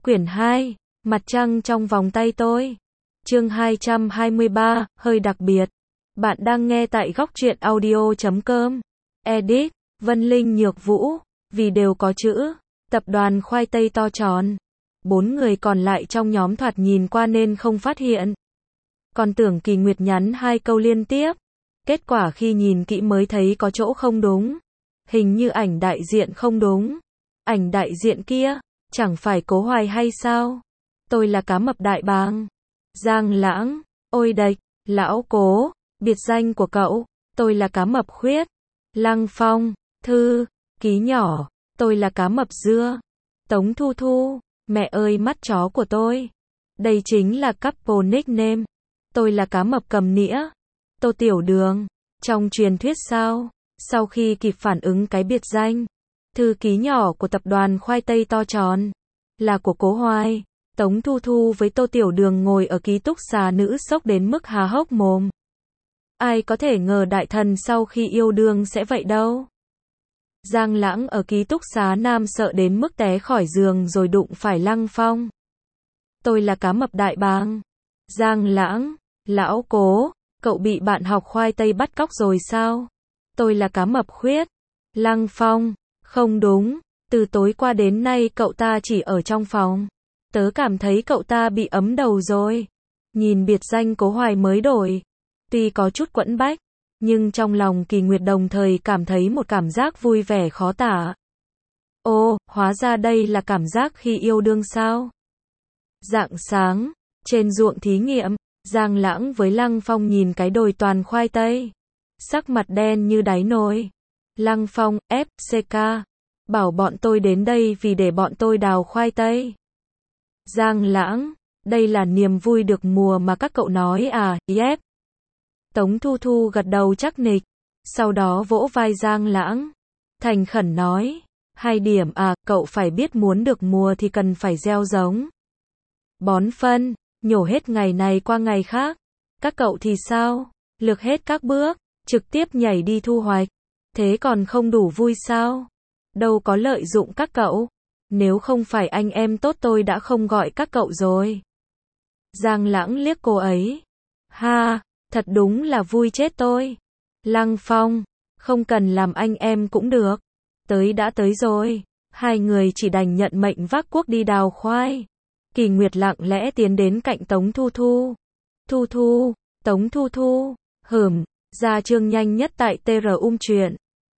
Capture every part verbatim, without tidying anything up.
Quyển hai, Mặt trăng trong vòng tay tôi. Chương hai trăm hai mươi ba, hơi đặc biệt. Bạn đang nghe tại góc truyện audio chấm com. Edit, Vân Linh Nhược Vũ, vì đều có chữ. Tập đoàn khoai tây to tròn. Bốn người còn lại trong nhóm thoạt nhìn qua nên không phát hiện. Còn tưởng Kỳ Nguyệt nhắn hai câu liên tiếp. Kết quả khi nhìn kỹ mới thấy có chỗ không đúng. Hình như ảnh đại diện không đúng. Ảnh đại diện kia, chẳng phải Cố Hoài hay sao? Tôi là cá mập đại bàng. Giang Lãng, ôi đệch, lão Cố, biệt danh của cậu, tôi là cá mập khuyết. Lăng Phong, thư, ký nhỏ, tôi là cá mập dưa. Tống Thu Thu, mẹ ơi mắt chó của tôi. Đây chính là couple nickname. Tôi là cá mập cầm nĩa. Tô Tiểu Đường, trong truyền thuyết sao? Sau khi kịp phản ứng cái biệt danh, thư ký nhỏ của tập đoàn khoai tây to tròn, là của Cố Hoài. Tống Thu Thu với Tô Tiểu Đường ngồi ở ký túc xá nữ sốc đến mức há hốc mồm. Ai có thể ngờ đại thần sau khi yêu đương sẽ vậy đâu. Giang Lãng ở ký túc xá nam sợ đến mức té khỏi giường rồi đụng phải Lăng Phong. Tôi là cá mập đại bàng. Giang Lãng, lão Cố, cậu bị bạn học khoai tây bắt cóc rồi sao? Tôi là cá mập khuyết. Lăng Phong, không đúng, từ tối qua đến nay cậu ta chỉ ở trong phòng. Tớ cảm thấy cậu ta bị ấm đầu rồi. Nhìn biệt danh Cố Hoài mới đổi, tuy có chút quẫn bách, nhưng trong lòng Kỳ Nguyệt đồng thời cảm thấy một cảm giác vui vẻ khó tả. Ô, hóa ra đây là cảm giác khi yêu đương sao? Rạng sáng, trên ruộng thí nghiệm, Giang Lãng với Lăng Phong nhìn cái đồi toàn khoai tây. Sắc mặt đen như đáy nồi. Lăng Phong, ép xê ca, bảo bọn tôi đến đây vì để bọn tôi đào khoai tây. Giang Lãng, đây là niềm vui được mùa mà các cậu nói à, yep. Tống Thu Thu gật đầu chắc nịch, sau đó vỗ vai Giang Lãng, thành khẩn nói, hai điểm à, cậu phải biết muốn được mùa thì cần phải gieo giống. Bón phân, nhổ hết ngày này qua ngày khác. Các cậu thì sao? Lược hết các bước, trực tiếp nhảy đi thu hoạch. Thế còn không đủ vui sao? Đâu có lợi dụng các cậu. Nếu không phải anh em tốt tôi đã không gọi các cậu rồi. Giang Lãng liếc cô ấy. Ha, thật đúng là vui chết tôi. Lăng Phong, không cần làm anh em cũng được. Tới đã tới rồi. Hai người chỉ đành nhận mệnh vác cuốc đi đào khoai. Kỳ Nguyệt lặng lẽ tiến đến cạnh Tống Thu Thu. Thu Thu, Tống Thu Thu, hửm, ra chương nhanh nhất tại tê rờ um truyện.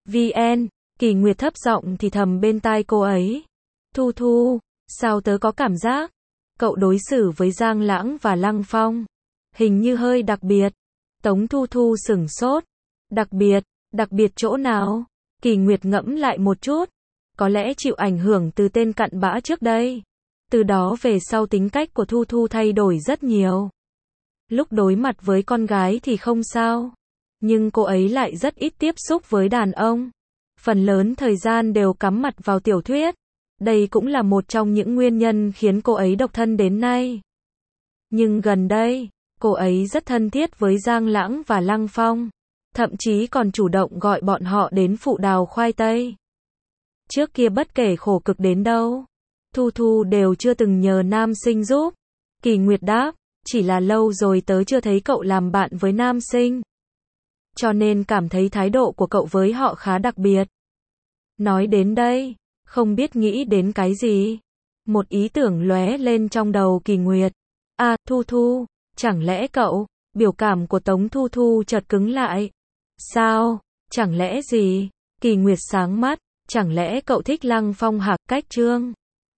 vn, Kỳ Nguyệt thấp giọng thì thầm bên tai cô ấy. Thu Thu, sao tớ có cảm giác, cậu đối xử với Giang Lãng và Lăng Phong, hình như hơi đặc biệt. Tống Thu Thu sửng sốt. Đặc biệt, đặc biệt chỗ nào? Kỳ Nguyệt ngẫm lại một chút. Có lẽ chịu ảnh hưởng từ tên cặn bã trước đây. Từ đó về sau tính cách của Thu Thu thay đổi rất nhiều. Lúc đối mặt với con gái thì không sao. Nhưng cô ấy lại rất ít tiếp xúc với đàn ông. Phần lớn thời gian đều cắm mặt vào tiểu thuyết. Đây cũng là một trong những nguyên nhân khiến cô ấy độc thân đến nay. Nhưng gần đây, cô ấy rất thân thiết với Giang Lãng và Lăng Phong. Thậm chí còn chủ động gọi bọn họ đến phụ đào khoai tây. Trước kia bất kể khổ cực đến đâu, Thu Thu đều chưa từng nhờ nam sinh giúp. Kỳ Nguyệt đáp, chỉ là lâu rồi tớ chưa thấy cậu làm bạn với nam sinh. Cho nên cảm thấy thái độ của cậu với họ khá đặc biệt. Nói đến đây, không biết nghĩ đến cái gì. Một ý tưởng lóe lên trong đầu Kỳ Nguyệt. À, Thu Thu, chẳng lẽ cậu, biểu cảm của Tống Thu Thu chợt cứng lại. Sao, chẳng lẽ gì? Kỳ Nguyệt sáng mắt, chẳng lẽ cậu thích Lăng Phong hạc cách trương?